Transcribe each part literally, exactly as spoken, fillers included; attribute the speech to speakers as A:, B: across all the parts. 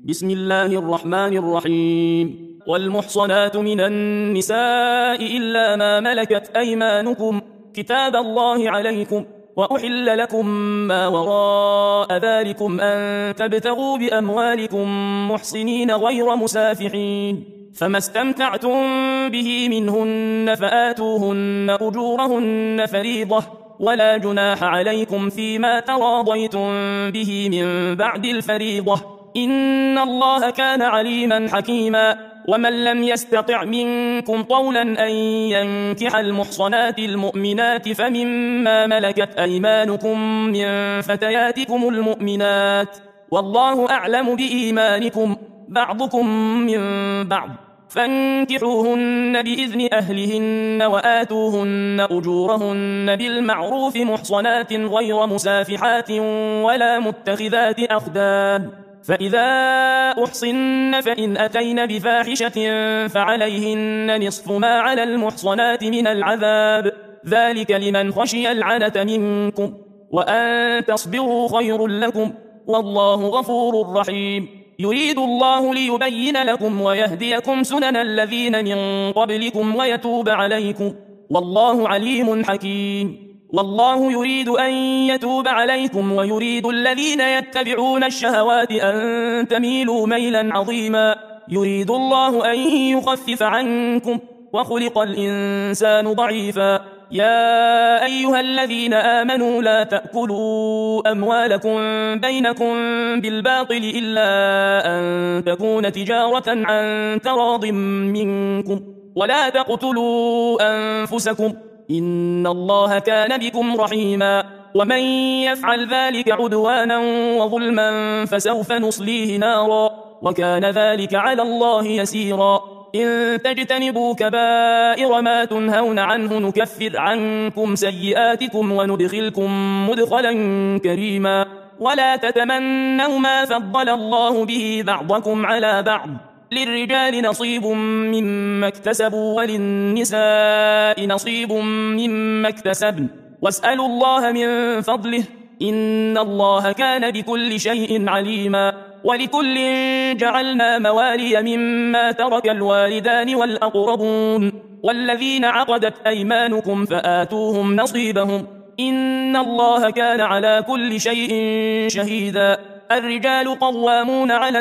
A: بسم الله الرحمن الرحيم. والمحصنات من النساء إلا ما ملكت أيمانكم كتاب الله عليكم، وأحل لكم ما وراء ذلكم أن تبتغوا بأموالكم محصنين غير مسافحين، فما استمتعتم به منهن فآتوهن أجورهن فريضة، ولا جناح عليكم فيما تراضيتم به من بعد الفريضة، إن الله كان عليما حكيما. ومن لم يستطع منكم طولا أن ينكح المحصنات المؤمنات فمما ملكت أيمانكم من فتياتكم المؤمنات، والله أعلم بإيمانكم، بعضكم من بعض، فانكحوهن بإذن أهلهن وآتوهن أجورهن بالمعروف محصنات غير مسافحات ولا متخذات أخدان، فإذا أحصن فإن أتين بفاحشة فعليهن نصف ما على المحصنات من العذاب، ذلك لمن خشي العنة منكم، وأن تصبروا خير لكم، والله غفور رحيم. يريد الله ليبين لكم ويهديكم سنن الذين من قبلكم ويتوب عليكم، والله عليم حكيم. والله يريد أن يتوب عليكم ويريد الذين يتبعون الشهوات أن تميلوا ميلا عظيما، يريد الله أن يخفف عنكم، وخلق الإنسان ضعيفا. يا أيها الذين آمنوا لا تأكلوا أموالكم بينكم بالباطل إلا أن تكون تجارة عن تراض منكم، ولا تقتلوا أنفسكم، إن الله كان بكم رحيما. ومن يفعل ذلك عدوانا وظلما فسوف نصليه نارا، وكان ذلك على الله يسيرا. إن تجتنبوا كبائر ما تنهون عنه نكفر عنكم سيئاتكم وندخلكم مدخلا كريما. ولا تتمنوا ما فضل الله به بعضكم على بعض، للرجال نصيب مما اكتسبوا وللنساء نصيب مما اكتسبن، واسألوا الله من فضله، إن الله كان بكل شيء عليما. ولكل جعلنا موالي مما ترك الوالدان والأقربون والذين عقدت أيمانكم فآتوهم نصيبهم، إن الله كان على كل شيء شهيدا. الرجال قوامون على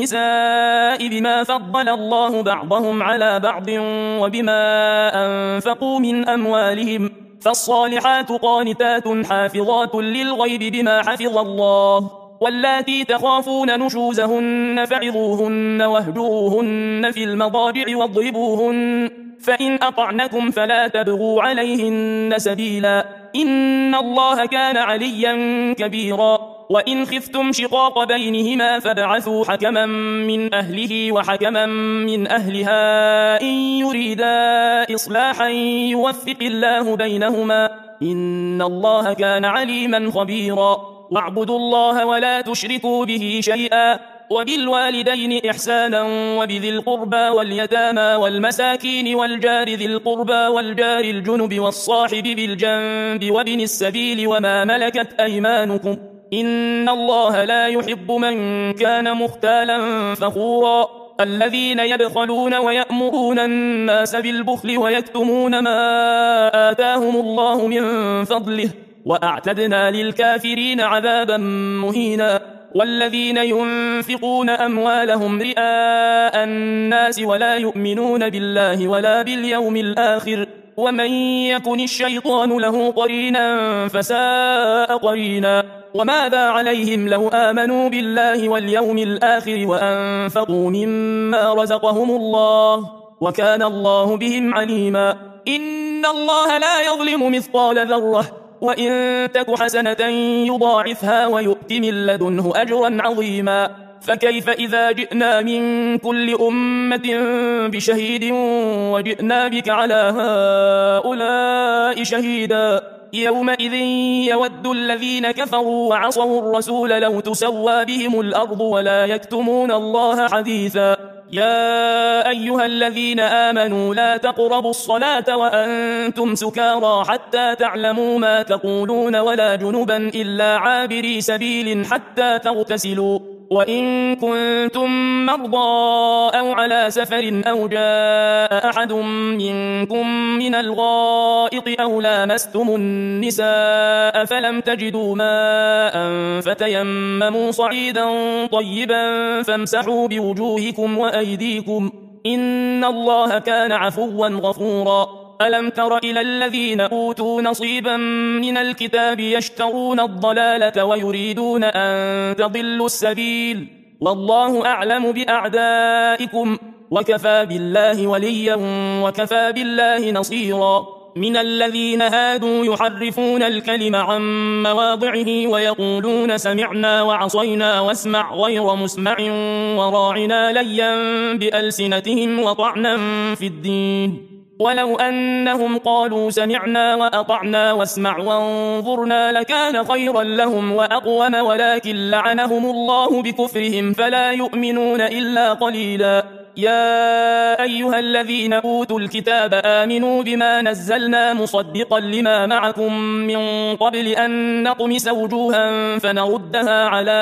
A: النساء بما فضل الله بعضهم على بعض وبما أنفقوا من أموالهم، فالصالحات قانتات حافظات للغيب بما حفظ الله، واللاتي تخافون نشوزهن فعظوهن واهجروهن في المضاجع واضربوهن، فإن أطعنكم فلا تبغوا عليهن سبيلا، إن الله كان عليا كبيرا. وإن خفتم شقاق بينهما فابعثوا حكما من أهله وحكما من أهلها إن يريدا إصلاحا يوفق الله بينهما، إن الله كان عليما خبيرا. واعبدوا الله ولا تشركوا به شيئا، وبالوالدين إحسانا، وبذي القربى واليتامى والمساكين والجار ذي القربى والجار الجنب والصاحب بالجنب وابن السبيل وما ملكت أيمانكم، إن الله لا يحب من كان مختالا فخورا. الذين يبخلون ويأمرون الناس بالبخل ويكتمون ما آتاهم الله من فضله، وأعتدنا للكافرين عذابا مهينا. والذين ينفقون أموالهم رئاء الناس ولا يؤمنون بالله ولا باليوم الآخر، ومن يكن الشيطان له قرينا فساء قرينا. وماذا عليهم لو آمنوا بالله واليوم الآخر وأنفقوا مما رزقهم الله، وكان الله بهم عليما. إن الله لا يظلم مثقال ذرة، وإن تك حسنة يضاعفها ويؤت من لدنه أجرا عظيما. فكيف إذا جئنا من كل أمة بشهيد وجئنا بك على هؤلاء شهيدا، يومئذ يود الذين كفروا وعصوا الرسول لو تسوى بهم الأرض ولا يكتمون الله حديثا. يا أيها الذين آمنوا لا تقربوا الصلاة وأنتم سكارى حتى تعلموا ما تقولون ولا جنبا إلا عابري سبيل حتى تغتسلوا، وإن كنتم مرضى أو على سفر أو جاء أحد منكم من الغائط أو لامستم النساء فلم تجدوا ماء فتيمموا صعيدا طيبا فامسحوا بوجوهكم وأيديكم إن الله كان عفوا غفورا. ألم تر إلى الذين أوتوا نصيبا من الكتاب يشترون الضلالة ويريدون أن تضلوا السبيل والله أعلم بأعدائكم وكفى بالله وليا وكفى بالله نصيرا. من الذين هادوا يحرفون الكلم عن مواضعه ويقولون سمعنا وعصينا واسمع غير مسمع وراعنا ليا بألسنتهم وطعنا في الدين ولو أنهم قالوا سمعنا وأطعنا واسمع وانظرنا لكان خيرا لهم وأقوم ولكن لعنهم الله بكفرهم فلا يؤمنون إلا قليلا. يا أيها الذين أوتوا الكتاب آمنوا بما نزلنا مصدقا لما معكم من قبل أن نطمس وجوها فنردها على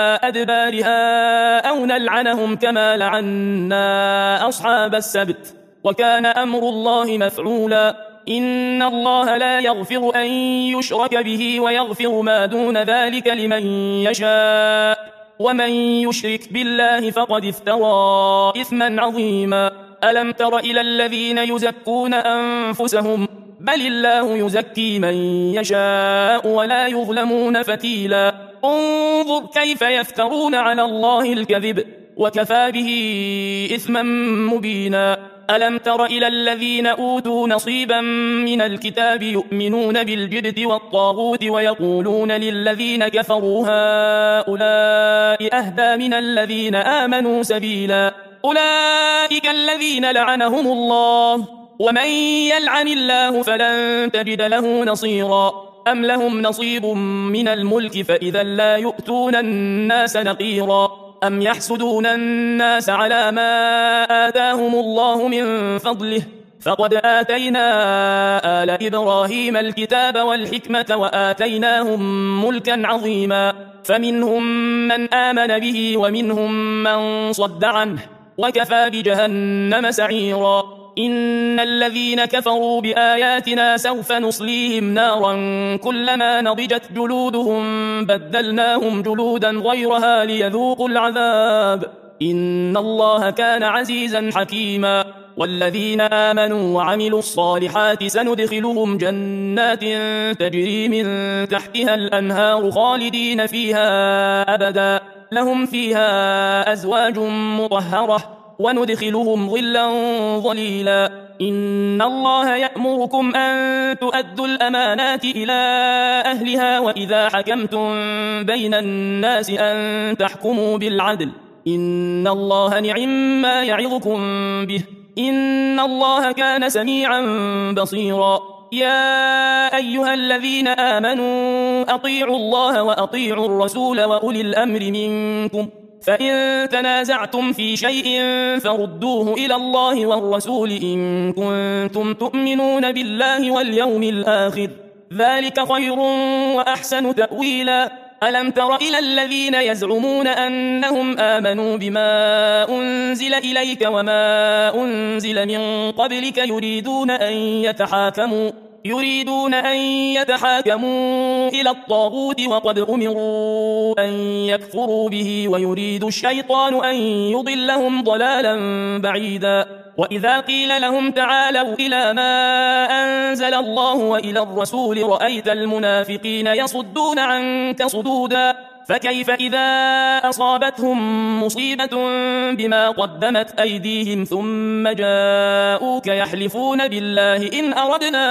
A: أدبارها أو نلعنهم كما لعنا أصحاب السبت وكان أمر الله مفعولا. إن الله لا يغفر أن يشرك به ويغفر ما دون ذلك لمن يشاء ومن يشرك بالله فقد افترى إثما عظيما. ألم تر إلى الذين يزكون أنفسهم بل الله يزكي من يشاء ولا يظلمون فتيلا. انظر كيف يفترون على الله الكذب وكفى به إثما مبينا. ألم تر إلى الذين أوتوا نصيبا من الكتاب يؤمنون بالجبت والطاغوت ويقولون للذين كفروا هؤلاء أهدى من الذين آمنوا سبيلا. أولئك الذين لعنهم الله ومن يلعن الله فلن تجد له نصيرا. أم لهم نصيب من الملك فإذا لا يؤتون الناس نقيرا. أم يحسدون الناس على ما آتاهم الله من فضله فقد آتينا آل إبراهيم الكتاب والحكمة وآتيناهم ملكا عظيما. فمنهم من آمن به ومنهم من صد عنه وكفى بجهنم سعيرا. إن الذين كفروا بآياتنا سوف نصليهم نارا كلما نضجت جلودهم بدلناهم جلودا غيرها ليذوقوا العذاب إن الله كان عزيزا حكيما. والذين آمنوا وعملوا الصالحات سندخلهم جنات تجري من تحتها الأنهار خالدين فيها أبدا لهم فيها أزواج مطهرة وندخلهم ظلا ظليلا. إن الله يأمركم أن تؤدوا الأمانات إلى أهلها وإذا حكمتم بين الناس أن تحكموا بالعدل إن الله نعم ما يعظكم به إن الله كان سميعا بصيرا. يا أيها الذين آمنوا أطيعوا الله وأطيعوا الرسول وأولي الأمر منكم فإن تنازعتم في شيء فردوه إلى الله والرسول إن كنتم تؤمنون بالله واليوم الآخر ذلك خير وأحسن تأويلا. ألم تر إلى الذين يزعمون أنهم آمنوا بما أنزل إليك وما أنزل من قبلك يريدون أن يتحاكموا يريدون أن يتحاكموا إلى الطاغوت وقد أمروا أن يكفروا به ويريد الشيطان أن يضلهم ضلالا بعيدا. وإذا قيل لهم تعالوا إلى ما أنزل الله وإلى الرسول رأيت المنافقين يصدون عنك صدودا. فكيف إذا أصابتهم مصيبة بما قدمت أيديهم ثم جاءوك يحلفون بالله إن أردنا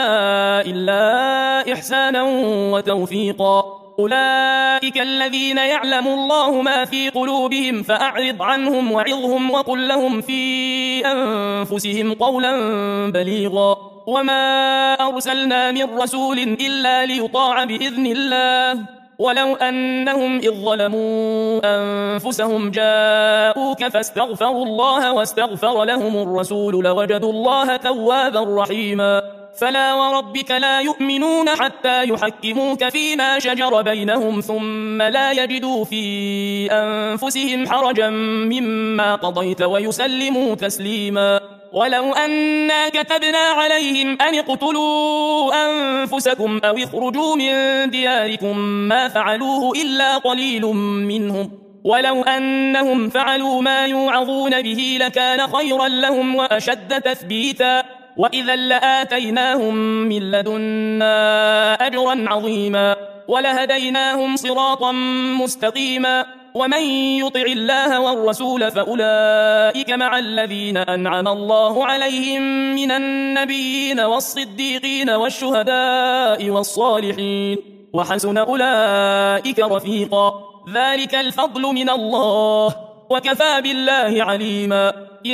A: إلا إحسانا وتوفيقا. أولئك الذين يعلم الله ما في قلوبهم فأعرض عنهم وعظهم وقل لهم في أنفسهم قولا بليغا. وما أرسلنا من رسول إلا ليطاع بإذن الله ولو أنهم إذ ظلموا أنفسهم جاءوك فاستغفروا الله واستغفر لهم الرسول لوجدوا الله توابا رحيما. فلا وربك لا يؤمنون حتى يحكموك فيما شجر بينهم ثم لا يجدوا في أنفسهم حرجا مما قضيت ويسلموا تسليما ولو أنا كتبنا عليهم أن اقتلوا أنفسكم أو اخرجوا من دياركم ما فعلوه إلا قليل منهم ولو أنهم فعلوا ما يوعظون به لكان خيرا لهم وأشد تثبيتا وإذا لآتيناهم من لدنا أجرا عظيما ولهديناهم صراطا مستقيما ومن يطع الله والرسول فأولئك مع الذين أنعم الله عليهم من النبيين والصديقين والشهداء والصالحين وحسن أولئك رفيقا ذلك الفضل من الله وكفى بالله عليما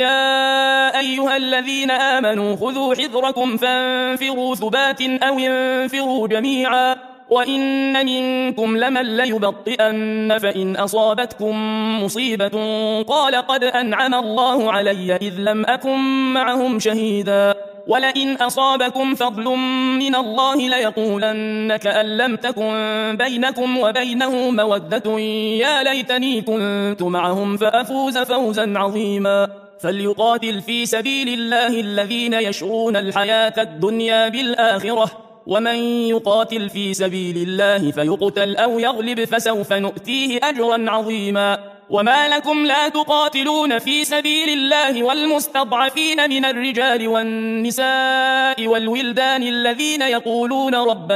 A: يا أيها الذين آمنوا خذوا حذركم فانفروا ثبات أو انفروا جميعا وإن منكم لمن ليبطئن فإن أصابتكم مصيبة قال قد أنعم الله علي إذ لم أكن معهم شهيدا ولئن أصابكم فضل من الله ليقولن كأن لم تكن بينكم وبينه مودة يا ليتني كنت معهم فأفوز فوزا عظيما فليقاتل في سبيل الله الذين يشرون الحياة الدنيا بالآخرة ومن يقاتل في سبيل الله فيقتل أو يغلب فسوف نؤتيه أجرا عظيما وما لكم لا تقاتلون في سبيل الله والمستضعفين من الرجال والنساء والولدان الذين يقولون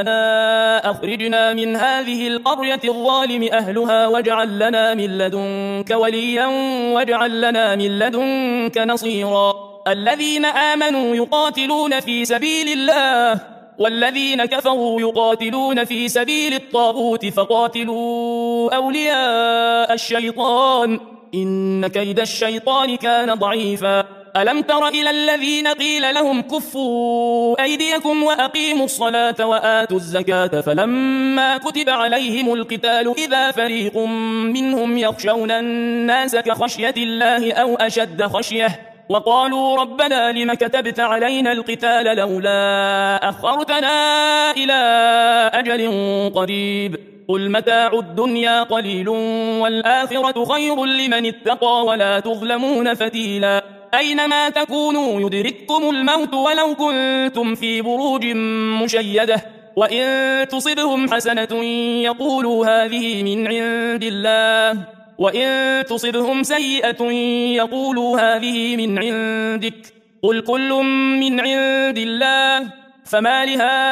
A: ربنا أخرجنا من هذه القرية الظالم أهلها واجعل لنا من لدنك وليا واجعل لنا من لدنك نصيرا الذين آمنوا يقاتلون في سبيل الله والذين كفروا يقاتلون في سبيل الطاغوت فقاتلوا أولياء الشيطان إن كيد الشيطان كان ضعيفا ألم تر إلى الذين قيل لهم كفوا أيديكم وأقيموا الصلاة وآتوا الزكاة فلما كتب عليهم القتال إذا فريق منهم يخشون الناس كخشية الله أو أشد خشية وقالوا ربنا لم كتبت علينا القتال لولا أخرتنا إلى أجل قريب قل متاع الدنيا قليل والآخرة خير لمن اتقى ولا تظلمون فتيلا أينما تكونوا يدرككم الموت ولو كنتم في بروج مشيدة وإن تصبهم حسنة يقولوا هذه من عند الله وإن تصبهم سيئة يقولوا هذه من عندك قل كل من عند الله فما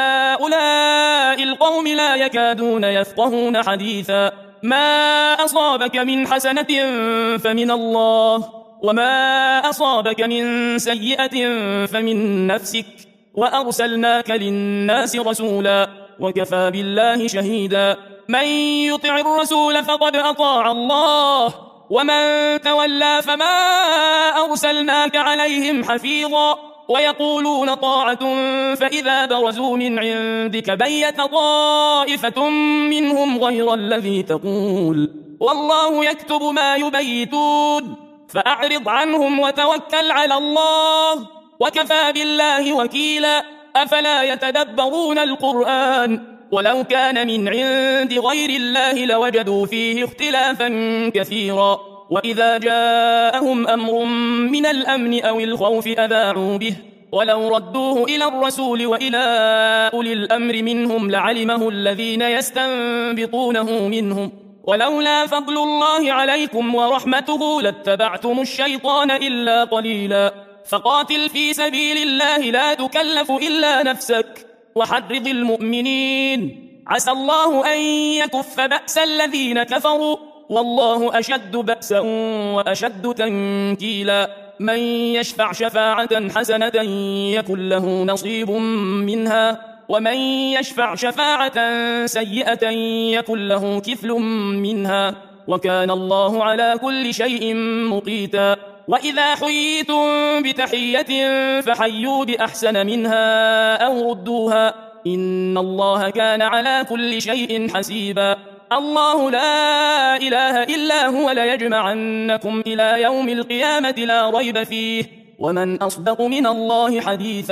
A: لهؤلاء القوم لا يكادون يفقهون حديثا ما أصابك من حسنة فمن الله وما أصابك من سيئة فمن نفسك وأرسلناك للناس رسولا وكفى بالله شهيدا من يطع الرسول فقد أطاع الله ومن تولى فما أرسلناك عليهم حفيظا ويقولون طاعة فإذا برزوا من عندك بيت طائفة منهم غير الذي تقول والله يكتب ما يبيتون فأعرض عنهم وتوكل على الله وكفى بالله وكيلا أفلا يتدبرون القرآن ولو كان من عند غير الله لوجدوا فيه اختلافا كثيرا وإذا جاءهم أمر من الأمن أو الخوف أذاعوا به ولو ردوه إلى الرسول وإلى أولي الأمر منهم لعلمه الذين يستنبطونه منهم ولولا فضل الله عليكم ورحمته لاتبعتم الشيطان إلا قليلا فقاتل في سبيل الله لا تكلف إلا نفسك وحرض المؤمنين عسى الله أن يكف بأس الذين كفروا والله أشد بأسا وأشد تنكيلا من يشفع شفاعة حسنة يكن له نصيب منها ومن يشفع شفاعة سيئة يكن له كفل منها وكان الله على كل شيء مقيتا وإذا حييتم بتحية فحيوا بأحسن منها أو ردوها إن الله كان على كل شيء حسيبا الله لا إله إلا هو ليجمعنكم إلى يوم القيامة لا ريب فيه ومن أصدق من الله حديثا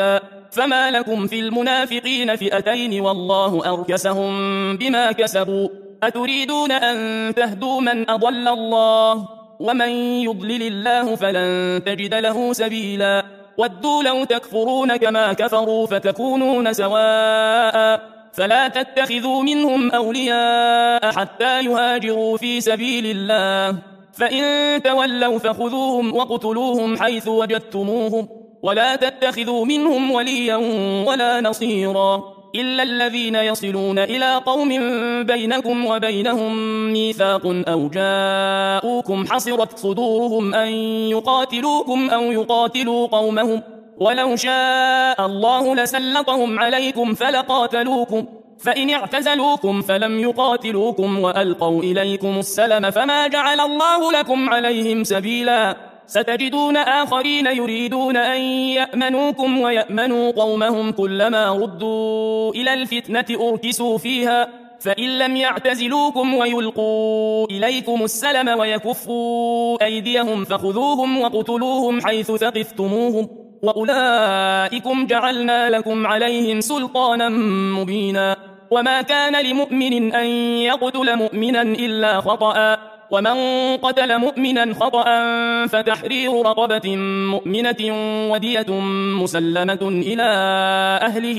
A: فما لكم في المنافقين فئتين والله أركسهم بما كسبوا أتريدون أن تهدوا من أضل الله ومن يضلل الله فلن تجد له سبيلا ودوا لو تكفرون كما كفروا فتكونون سواء فلا تتخذوا منهم أولياء حتى يهاجروا في سبيل الله فإن تولوا فخذوهم وقتلوهم حيث وجدتموهم ولا تتخذوا منهم وليا ولا نصيرا إلا الذين يصلون إلى قوم بينكم وبينهم ميثاق أو جاءوكم حصرت صدورهم أن يقاتلوكم أو يقاتلوا قومهم ولو شاء الله لسلطهم عليكم فلقاتلوكم فإن اعتزلوكم فلم يقاتلوكم وألقوا إليكم السلم فما جعل الله لكم عليهم سبيلا ستجدون آخرين يريدون أن يأمنوكم ويأمنوا قومهم كلما ردوا إلى الفتنة أركسوا فيها فإن لم يعتزلوكم ويلقوا إليكم السلم ويكفوا أيديهم فخذوهم وقتلوهم حيث ثقفتموهم وأولئكم جعلنا لكم عليهم سلطانا مبينا وما كان لمؤمن أن يقتل مؤمنا إلا خطأ ومن قتل مؤمنا خطأ فتحرير رقبة مؤمنة ودية مسلمة إلى أهله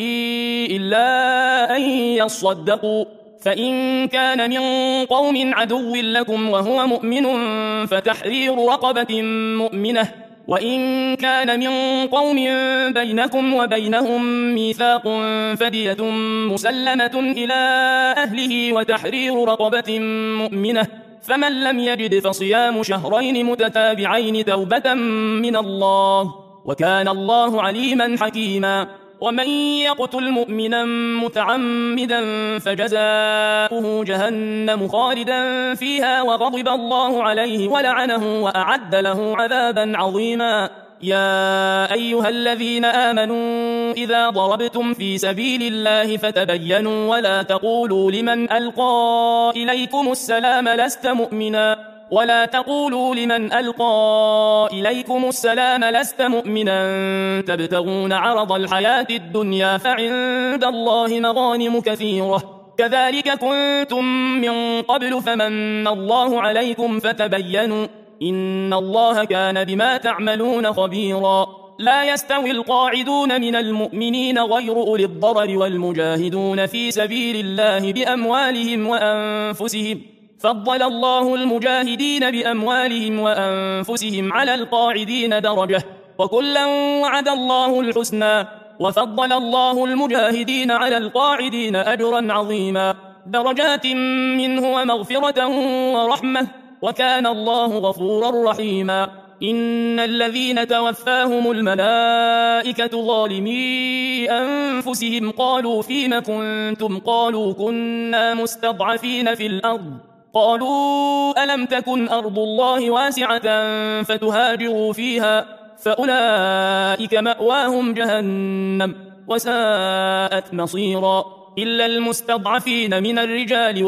A: إلا أن يصدقوا فإن كان من قوم عدو لكم وهو مؤمن فتحرير رقبة مؤمنة وإن كان من قوم بينكم وبينهم ميثاق فدية مسلمة إلى أهله وتحرير رقبة مؤمنة فمن لم يجد فصيام شهرين متتابعين توبة من الله وكان الله عليما حكيما ومن يقتل مؤمنا متعمدا فجزاؤه جهنم خالدا فيها وغضب الله عليه ولعنه وأعد له عذابا عظيما يا أيها الذين آمنوا إذا ضربتم في سبيل الله فتبينوا ولا تقولوا لمن ألقى إليكم السلام لست مؤمنا ولا تقولوا لمن ألقى إليكم السلام لست مؤمنا تبتغون عرض الحياة الدنيا فعند الله مغانم كثيرة كذلك كنتم من قبل فمن الله عليكم فتبينوا إن الله كان بما تعملون خبيرا لا يستوي القاعدون من المؤمنين غير أولي الضرر والمجاهدون في سبيل الله بأموالهم وأنفسهم فضل الله المجاهدين بأموالهم وأنفسهم على القاعدين درجة وكلا وعد الله الحسنى وفضل الله المجاهدين على القاعدين أجرا عظيما درجات منه ومغفرة ورحمة وكان الله غفورا رحيما إن الذين توفاهم الملائكة ظالمي أنفسهم قالوا فيم كنتم قالوا كنا مستضعفين في الأرض قالوا ألم تكن أرض الله واسعة فتهاجروا فيها فأولئك مأواهم جهنم وساءت مصيرا إلا المستضعفين من الرجال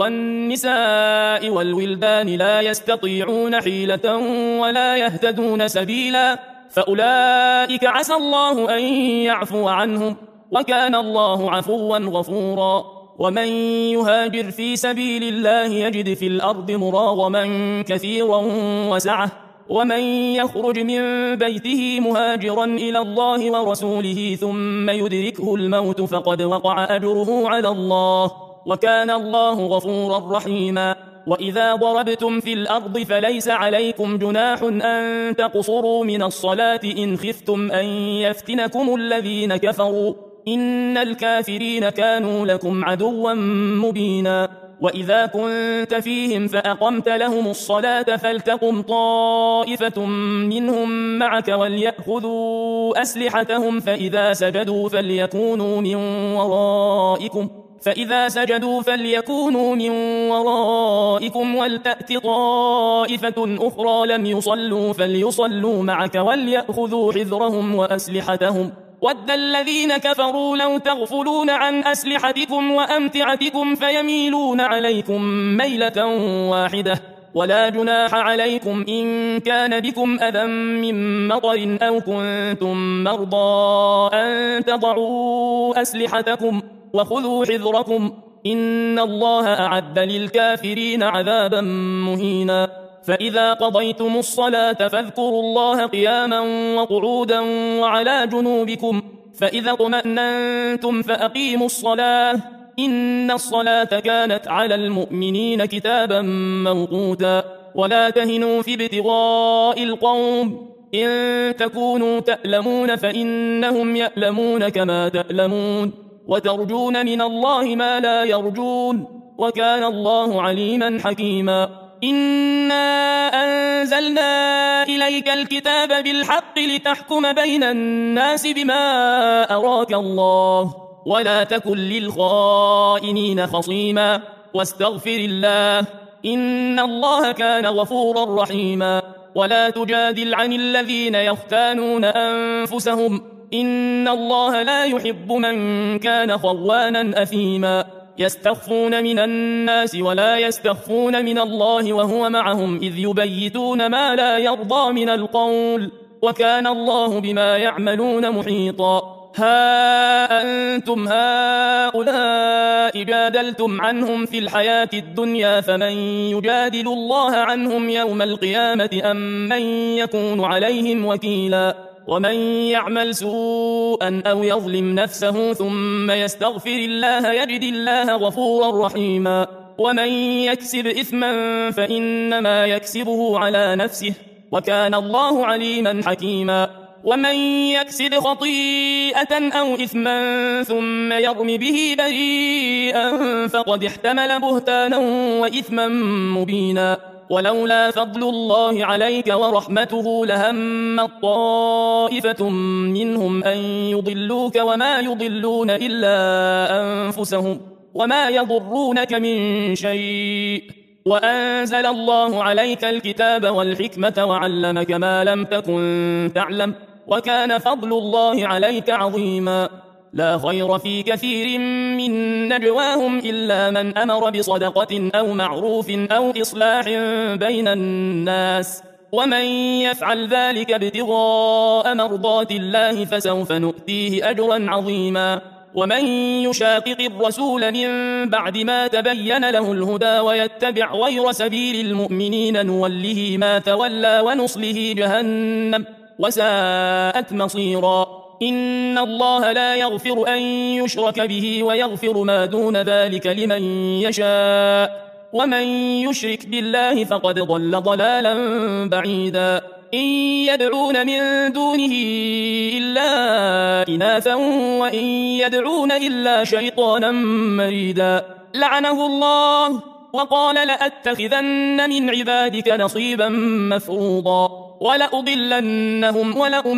A: والنساء والولدان لا يستطيعون حيلة ولا يهتدون سبيلا فأولئك عسى الله أن يعفو عنهم وكان الله عفوا غفورا ومن يهاجر في سبيل الله يجد في الأرض مراغما كثيرا وسعة ومن يخرج من بيته مهاجرا إلى الله ورسوله ثم يدركه الموت فقد وقع أجره على الله وكان الله غفورا رحيما وإذا ضربتم في الأرض فليس عليكم جناح أن تقصروا من الصلاة إن خفتم أن يفتنكم الذين كفروا إن الكافرين كانوا لكم عدوا مبينا وإذا كنت فيهم فأقمت لهم الصلاة فلتقم طائفة منهم معك وليأخذوا أسلحتهم فإذا سجدوا فليكونوا من ورائكم فإذا سجدوا فليكونوا من ورائكم ولتأت طائفة أخرى لم يصلوا فليصلوا معك وليأخذوا حذرهم وأسلحتهم ود الذين كفروا لو تغفلون عن أسلحتكم وأمتعتكم فيميلون عليكم ميلة واحدة ولا جناح عليكم إن كان بكم أذى من مطر أو كنتم مرضى أن تضعوا أسلحتكم وخذوا حذركم إن الله أعد للكافرين عذابا مهينا فإذا قضيتم الصلاة فاذكروا الله قياما وقعودا وعلى جنوبكم فإذا اطمأننتم فأقيموا الصلاة إن الصلاة كانت على المؤمنين كتابا موقوتا ولا تهنوا في ابتغاء القوم إن تكونوا تألمون فإنهم يألمون كما تألمون وترجون من الله ما لا يرجون وكان الله عليما حكيما إنا أنزلنا إليك الكتاب بالحق لتحكم بين الناس بما أراك الله ولا تكن للخائنين خصيما واستغفر الله إن الله كان غفورا رحيما ولا تجادل عن الذين يختانون أنفسهم إن الله لا يحب من كان خوانا أثيما يستخفون من الناس ولا يستخفون من الله وهو معهم إذ يبيتون ما لا يرضى من القول وكان الله بما يعملون محيطا ها أنتم هؤلاء جادلتم عنهم في الحياة الدنيا فمن يجادل الله عنهم يوم القيامة أم من يكون عليهم وكيلا ومن يعمل سوءا أو يظلم نفسه ثم يستغفر الله يجد الله غفورا رحيما ومن يكسب إثما فإنما يكسبه على نفسه وكان الله عليما حكيما ومن يكسب خطيئة أو إثما ثم يرم به بريئا فقد احتمل بهتانا وإثما مبينا ولولا فضل الله عليك ورحمته لهم طائفة منهم أن يضلوك وما يضلون إلا أنفسهم وما يضرونك من شيء وأنزل الله عليك الكتاب والحكمة وعلمك ما لم تكن تعلم وكان فضل الله عليك عظيما لا خير في كثير من نجواهم إلا من أمر بصدقة أو معروف أو إصلاح بين الناس ومن يفعل ذلك ابتغاء مرضات الله فسوف نؤتيه أجرا عظيما ومن يشاقق الرسول من بعد ما تبين له الهدى ويتبع غير سبيل المؤمنين نوله ما تولى ونصله جهنم وساءت مصيرا إن الله لا يغفر أن يشرك به ويغفر ما دون ذلك لمن يشاء ومن يشرك بالله فقد ضل ضلالا بعيدا إن يدعون من دونه إلا إناثا وإن يدعون إلا شيطانا مريدا لعنه الله وقال لأتخذن من عبادك نصيبا مفروضا ولأضلنهم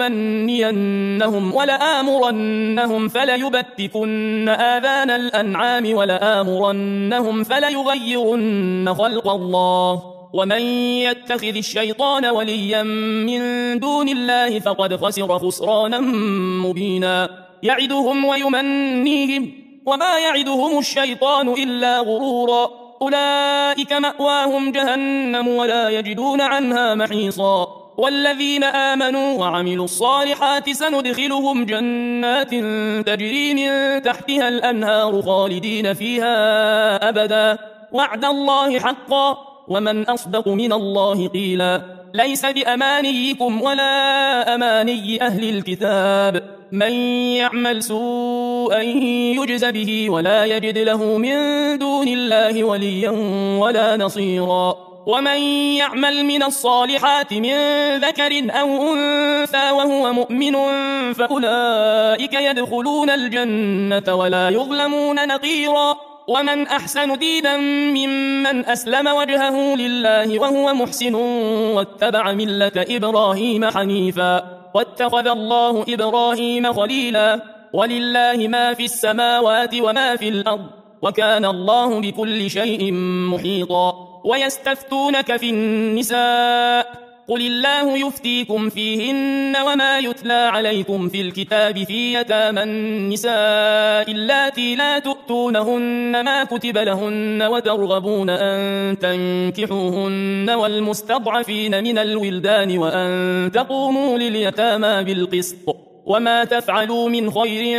A: ولأمنينهم ولآمرنهم فليبتكن آذان الأنعام ولآمرنهم فليغيرن خلق الله ومن يتخذ الشيطان وليا من دون الله فقد خسر خسرانا مبينا يعدهم ويمنيهم وما يعدهم الشيطان إلا غرورا أولئك مأواهم جهنم ولا يجدون عنها محيصا والذين آمنوا وعملوا الصالحات سندخلهم جنات تجري من تحتها الأنهار خالدين فيها أبدا وعد الله حقا ومن أصدق من الله قيلا ليس بأمانيكم ولا أماني أهل الكتاب من يعمل سوءا يجز به ولا يجد له من دون الله وليا ولا نصيرا ومن يعمل من الصالحات من ذكر أو أنثى وهو مؤمن فأولئك يدخلون الجنة ولا يظلمون نقيرا ومن أحسن دينا ممن أسلم وجهه لله وهو محسن واتبع ملة إبراهيم حنيفا واتخذ الله إبراهيم خليلا ولله ما في السماوات وما في الأرض وكان الله بكل شيء محيطا ويستفتونك في النساء قل الله يفتيكم فيهن وما يتلى عليكم في الكتاب في يتامى النساء اللاتي لا تؤتون تؤتونهن ما كتب لهن وترغبون أن تنكحوهن والمستضعفين من الولدان وأن تقوموا لليتامى بالقسط وما تفعلوا من خير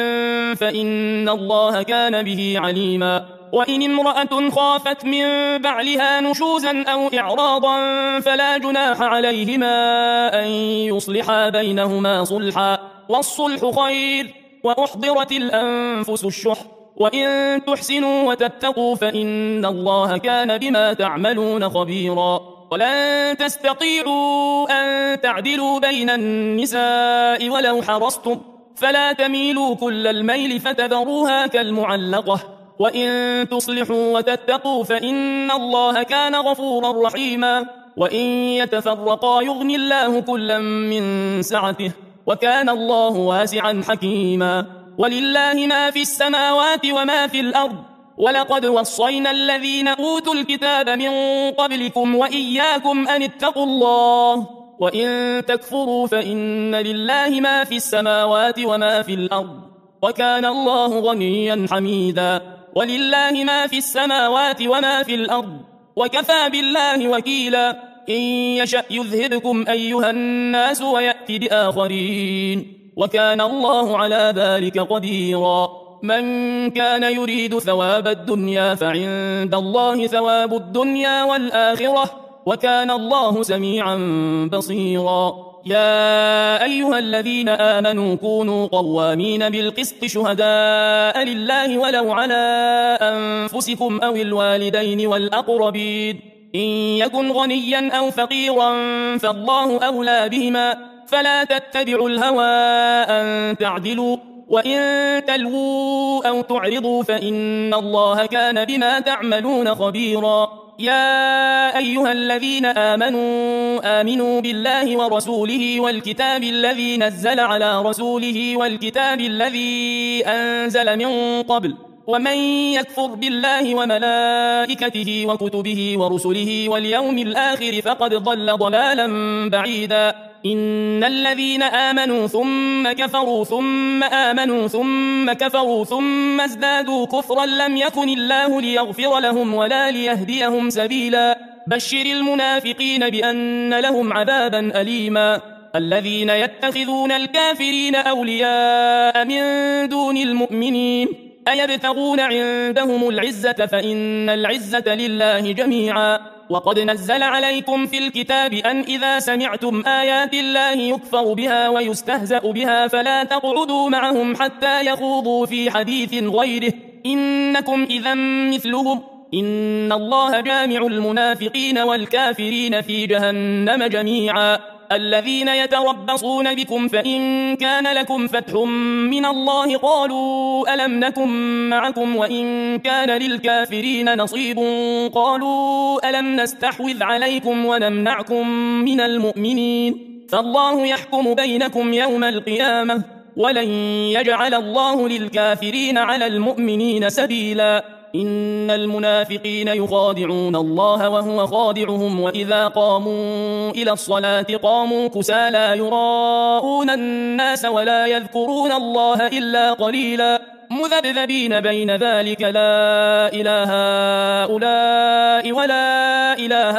A: فإن الله كان به عليما. وإن امرأة خافت من بعلها نشوزا أو إعراضا فلا جناح عليهما أن يصلحا بينهما صلحا والصلح خير وأحضرت الأنفس الشح وإن تحسنوا وتتقوا فإن الله كان بما تعملون خبيرا. ولن تستطيعوا أن تعدلوا بين النساء ولو حرصتم فلا تميلوا كل الميل فتذروها كالمعلقة وإن تصلحوا وتتقوا فإن الله كان غفورا رحيما. وإن يتفرقا يغني الله كلا من سعته وكان الله واسعا حكيما. ولله ما في السماوات وما في الأرض ولقد وصينا الذين أوتوا الكتاب من قبلكم وإياكم أن اتقوا الله وإن تكفروا فإن لله ما في السماوات وما في الأرض وكان الله غنيا حميدا. ولله ما في السماوات وما في الأرض وكفى بالله وكيلا. إن يشأ يذهبكم أيها الناس ويأتي بآخرين وكان الله على ذلك قديرا. من كان يريد ثواب الدنيا فعند الله ثواب الدنيا والآخرة وكان الله سميعا بصيرا. يا أيها الذين آمنوا كونوا قوامين بالقسط شهداء لله ولو على أنفسكم أو الوالدين والأقربين إن يكن غنيا أو فقيرا فالله أولى بهما فلا تتبعوا الهوى أن تعدلوا وإن تلووا أو تعرضوا فإن الله كان بما تعملون خبيرا. يا أيها الذين آمنوا آمنوا بالله ورسوله والكتاب الذي نزل على رسوله والكتاب الذي أنزل من قبل ومن يكفر بالله وملائكته وكتبه ورسله واليوم الآخر فقد ضل ضلالا بعيدا. إن الذين آمنوا ثم كفروا ثم آمنوا ثم كفروا ثم ازدادوا كفرا لم يكن الله ليغفر لهم ولا ليهديهم سبيلا. بشر المنافقين بأن لهم عذابا أليما. الذين يتخذون الكافرين أولياء من دون المؤمنين أيبتغون عندهم العزة فإن العزة لله جميعا. وقد نزل عليكم في الكتاب أن إذا سمعتم آيات الله يكفر بها ويستهزأ بها فلا تقعدوا معهم حتى يخوضوا في حديث غيره إنكم إذا مثلهم إن الله جامع المنافقين والكافرين في جهنم جميعا. الذين يتربصون بكم فإن كان لكم فتح من الله قالوا ألم نكن معكم وإن كان للكافرين نصيب قالوا ألم نستحوذ عليكم ونمنعكم من المؤمنين فالله يحكم بينكم يوم القيامة ولن يجعل الله للكافرين على المؤمنين سبيلا. إن المنافقين يخادعون الله وهو خادعهم وإذا قاموا إلى الصلاة قاموا كسالى يراءون الناس ولا يذكرون الله إلا قليلا مذبذبين بين ذلك لا إله هؤلاء ولا إله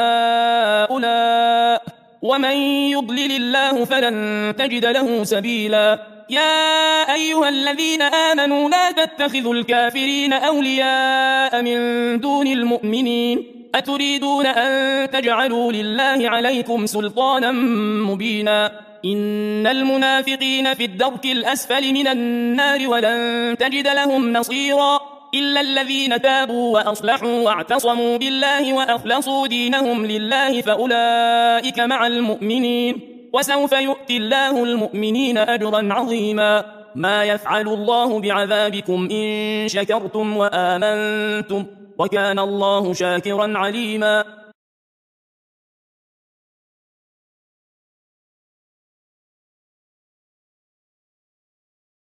A: هؤلاء ومن يضلل الله فلن تجد له سبيلا. يا أيها الذين آمنوا لا تتخذوا الكافرين أولياء من دون المؤمنين أتريدون أن تجعلوا لله عليكم سلطانا مبينا. إن المنافقين في الدرك الأسفل من النار ولن تجد لهم نصيرا إلا الذين تابوا وأصلحوا واعتصموا بالله وأخلصوا دينهم لله فأولئك مع المؤمنين وسوف يؤتي الله المؤمنين أجرا عظيما. ما يفعل الله بعذابكم إن شكرتم وآمنتم وكان الله شاكرا عليما.